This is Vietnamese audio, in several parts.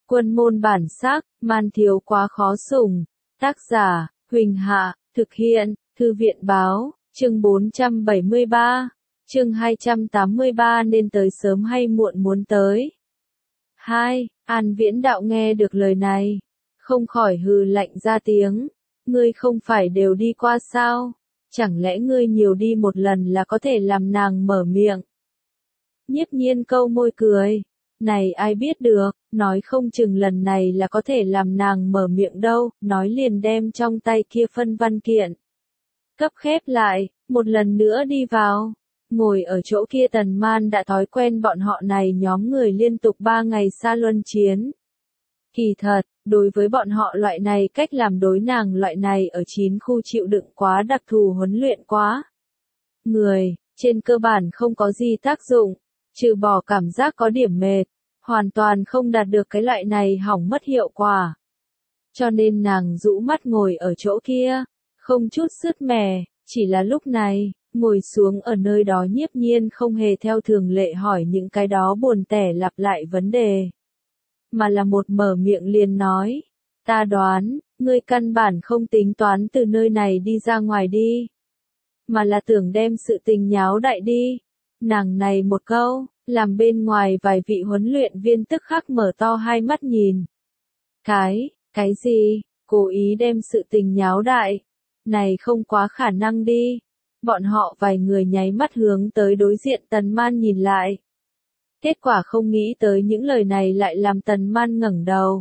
Quân môn bản sắc, man thiếu quá khó sủng. Tác giả, Huỳnh Hạ, thực hiện, Thư viện báo, chương 473, chương 283 nên tới sớm hay muộn muốn tới. 2. An Viễn Đạo nghe được lời này, không khỏi hừ lạnh ra tiếng, ngươi không phải đều đi qua sao, chẳng lẽ ngươi nhiều đi một lần là có thể làm nàng mở miệng. Nhiếp Nhiên câu môi cười, này ai biết được, nói không chừng lần này là có thể làm nàng mở miệng đâu, nói liền đem trong tay kia phân văn kiện. Cấp khép lại, một lần nữa đi vào. Ngồi ở chỗ kia Tần Man đã thói quen bọn họ này nhóm người liên tục 3 ngày xa luân chiến. Kỳ thật, đối với bọn họ loại này cách làm đối nàng loại này ở 9 khu chịu đựng quá đặc thù huấn luyện quá. Người, trên cơ bản không có gì tác dụng, trừ bỏ cảm giác có điểm mệt, hoàn toàn không đạt được cái loại này hỏng mất hiệu quả. Cho nên nàng rũ mắt ngồi ở chỗ kia, không chút sứt mẻ, chỉ là lúc này, ngồi xuống ở nơi đó Nhiếp Nhiên không hề theo thường lệ hỏi những cái đó buồn tẻ lặp lại vấn đề. Mà là một mở miệng liền nói, ta đoán, ngươi căn bản không tính toán từ nơi này đi ra ngoài đi. Mà là tưởng đem sự tình nháo đại đi. Nàng này một câu, làm bên ngoài vài vị huấn luyện viên tức khắc mở to hai mắt nhìn. Cái gì, cố ý đem sự tình nháo đại? Này không quá khả năng đi. Bọn họ vài người nháy mắt hướng tới đối diện Tần Man nhìn lại. Kết quả không nghĩ tới những lời này lại làm Tần Man ngẩng đầu.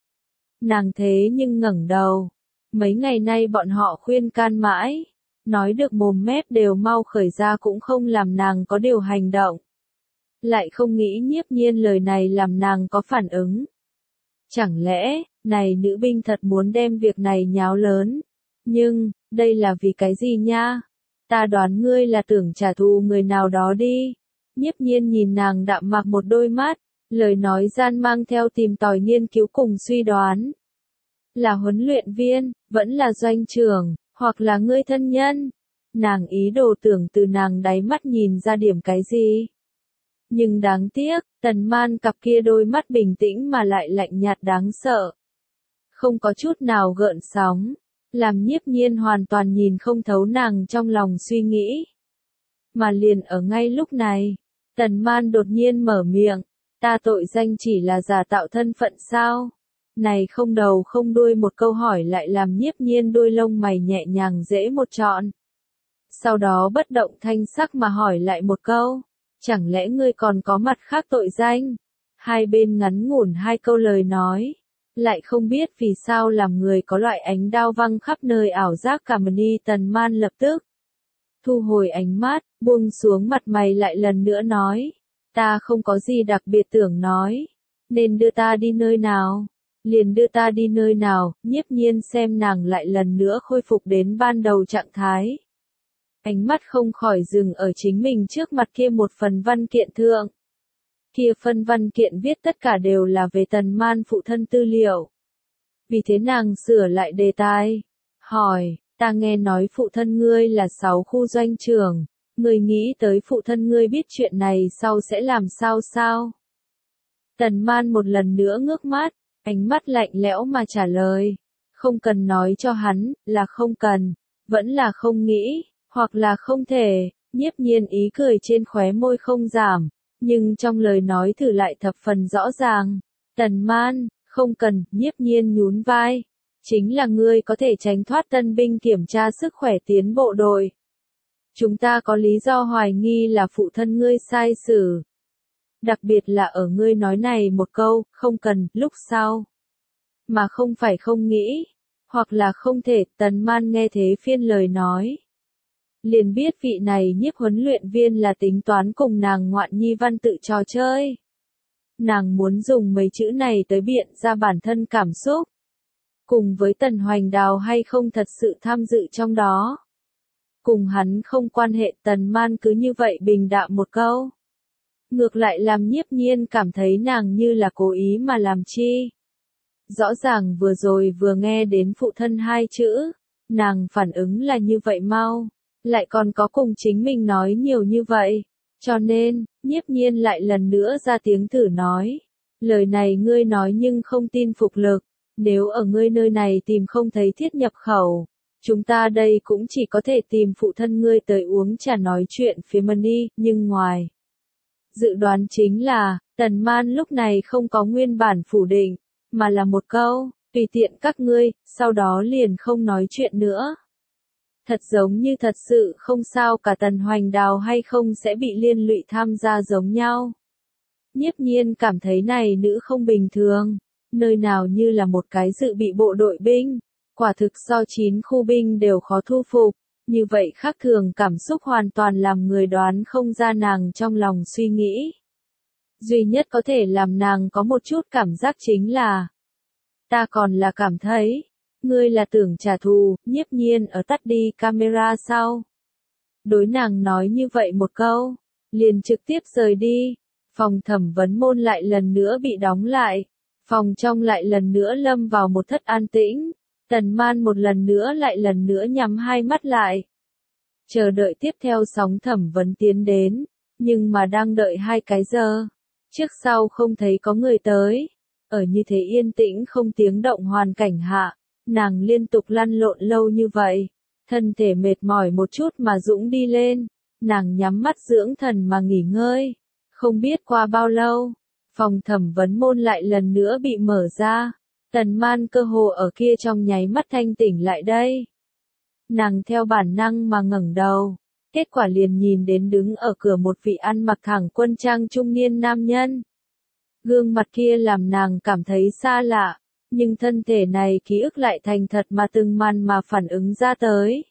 Nàng thế nhưng ngẩng đầu. Mấy ngày nay bọn họ khuyên can mãi. Nói được mồm mép đều mau khởi ra cũng không làm nàng có điều hành động. Lại không nghĩ Nhiếp Nhiên lời này làm nàng có phản ứng. Chẳng lẽ, này nữ binh thật muốn đem việc này nháo lớn. Nhưng, đây là vì cái gì nha? Ta đoán ngươi là tưởng trả thù người nào đó đi. Nhiếp Nhiên nhìn nàng đạm mạc một đôi mắt, lời nói gian mang theo tìm tòi nghiên cứu cùng suy đoán. Là huấn luyện viên, vẫn là doanh trưởng, hoặc là ngươi thân nhân. Nàng ý đồ tưởng từ nàng đáy mắt nhìn ra điểm cái gì. Nhưng đáng tiếc, Tần Man cặp kia đôi mắt bình tĩnh mà lại lạnh nhạt đáng sợ. Không có chút nào gợn sóng, làm Nhiếp Nhiên hoàn toàn nhìn không thấu nàng trong lòng suy nghĩ. Mà liền ở ngay lúc này, Tần Man đột nhiên mở miệng, ta tội danh chỉ là giả tạo thân phận sao? Này không đầu không đuôi một câu hỏi lại làm Nhiếp Nhiên đôi lông mày nhẹ nhàng dễ một trọn. Sau đó bất động thanh sắc mà hỏi lại một câu, chẳng lẽ ngươi còn có mặt khác tội danh? Hai bên ngắn ngủn hai câu lời nói, lại không biết vì sao làm người có loại ánh đao văng khắp nơi ảo giác cả mani. Tần Man lập tức thu hồi ánh mắt, buông xuống mặt mày lại lần nữa nói, ta không có gì đặc biệt tưởng nói, nên đưa ta đi nơi nào? Liền đưa ta đi nơi nào? Nhiếp Nhiên xem nàng lại lần nữa khôi phục đến ban đầu trạng thái. Ánh mắt không khỏi dừng ở chính mình trước mặt kia một phần văn kiện thượng. Kia phân văn kiện viết tất cả đều là về Tần Man phụ thân tư liệu. Vì thế nàng sửa lại đề tài. Hỏi, ta nghe nói phụ thân ngươi là 6 khu doanh trưởng. Ngươi nghĩ tới phụ thân ngươi biết chuyện này sau sẽ làm sao sao? Tần Man một lần nữa ngước mắt, ánh mắt lạnh lẽo mà trả lời. Không cần nói cho hắn, là không cần, vẫn là không nghĩ, hoặc là không thể. Nhiếp Nhiên ý cười trên khóe môi không giảm, nhưng trong lời nói thử lại thập phần rõ ràng. Tần Man, không cần. Nhiếp Nhiên nhún vai. Chính là ngươi có thể tránh thoát tân binh kiểm tra sức khỏe tiến bộ đội. Chúng ta có lý do hoài nghi là phụ thân ngươi sai xử. Đặc biệt là ở ngươi nói này một câu, không cần, lúc sau. Mà không phải không nghĩ, hoặc là không thể. Tần Man nghe thế phiên lời nói. Liền biết vị này Nhiếp huấn luyện viên là tính toán cùng nàng ngoạn nhi văn tự trò chơi. Nàng muốn dùng mấy chữ này tới biện ra bản thân cảm xúc. Cùng với Tần Hoành Đào hay không thật sự tham dự trong đó. Cùng hắn không quan hệ. Tần Man cứ như vậy bình đạm một câu. Ngược lại làm Nhiếp Nhiên cảm thấy nàng như là cố ý mà làm chi. Rõ ràng vừa rồi vừa nghe đến phụ thân hai chữ, nàng phản ứng là như vậy mau, lại còn có cùng chính mình nói nhiều như vậy. Cho nên, Nhiếp Nhiên lại lần nữa ra tiếng thử nói, Lời này ngươi nói nhưng không tin phục lực, nếu ở ngươi nơi này tìm không thấy thiết nhập khẩu, chúng ta đây cũng chỉ có thể tìm phụ thân ngươi tới uống trà nói chuyện phía Mani, nhưng ngoài dự đoán chính là, Tần Man lúc này không có nguyên bản phủ định, mà là một câu, tùy tiện các ngươi, sau đó liền không nói chuyện nữa. Thật giống như thật sự không sao cả Tần Hoành Đào hay không sẽ bị liên lụy tham gia giống nhau. Nhiếp Nhiên cảm thấy này nữ không bình thường, nơi nào như là một cái dự bị bộ đội binh, quả thực so 9 khu binh đều khó thu phục, như vậy khác thường cảm xúc hoàn toàn làm người đoán không ra nàng trong lòng suy nghĩ. Duy nhất có thể làm nàng có một chút cảm giác chính là, ta còn là cảm thấy, ngươi là tưởng trả thù, Nhiếp Nhiên ở tắt đi camera sau. Đối nàng nói như vậy một câu, liền trực tiếp rời đi, phòng thẩm vấn môn lại lần nữa bị đóng lại, phòng trong lại lần nữa lâm vào một thất an tĩnh, Tần Man một lần nữa nhắm hai mắt lại. Chờ đợi tiếp theo sóng thẩm vấn tiến đến, nhưng mà đang đợi 2 cái giờ, trước sau không thấy có người tới. Ở như thế yên tĩnh không tiếng động hoàn cảnh hạ, nàng liên tục lăn lộn lâu như vậy, thân thể mệt mỏi một chút mà dũng đi lên, nàng nhắm mắt dưỡng thần mà nghỉ ngơi. Không biết qua bao lâu, phòng thẩm vấn môn lại lần nữa bị mở ra, Tần Man cơ hồ ở kia trong nháy mắt thanh tỉnh lại đây. Nàng theo bản năng mà ngẩng đầu, kết quả liền nhìn đến đứng ở cửa một vị ăn mặc thẳng quân trang trung niên nam nhân. Gương mặt kia làm nàng cảm thấy xa lạ, nhưng thân thể này ký ức lại thành thật mà từng màn mà phản ứng ra tới.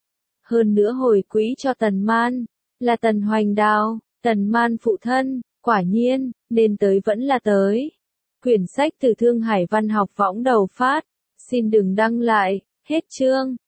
Hơn nữa hồi quỹ cho Tần Man, là Tần Hoành Đào, Tần Man phụ thân, quả nhiên, nên tới vẫn là tới. Quyển sách từ Thương Hải Văn học võng đầu phát, xin đừng đăng lại, hết chương.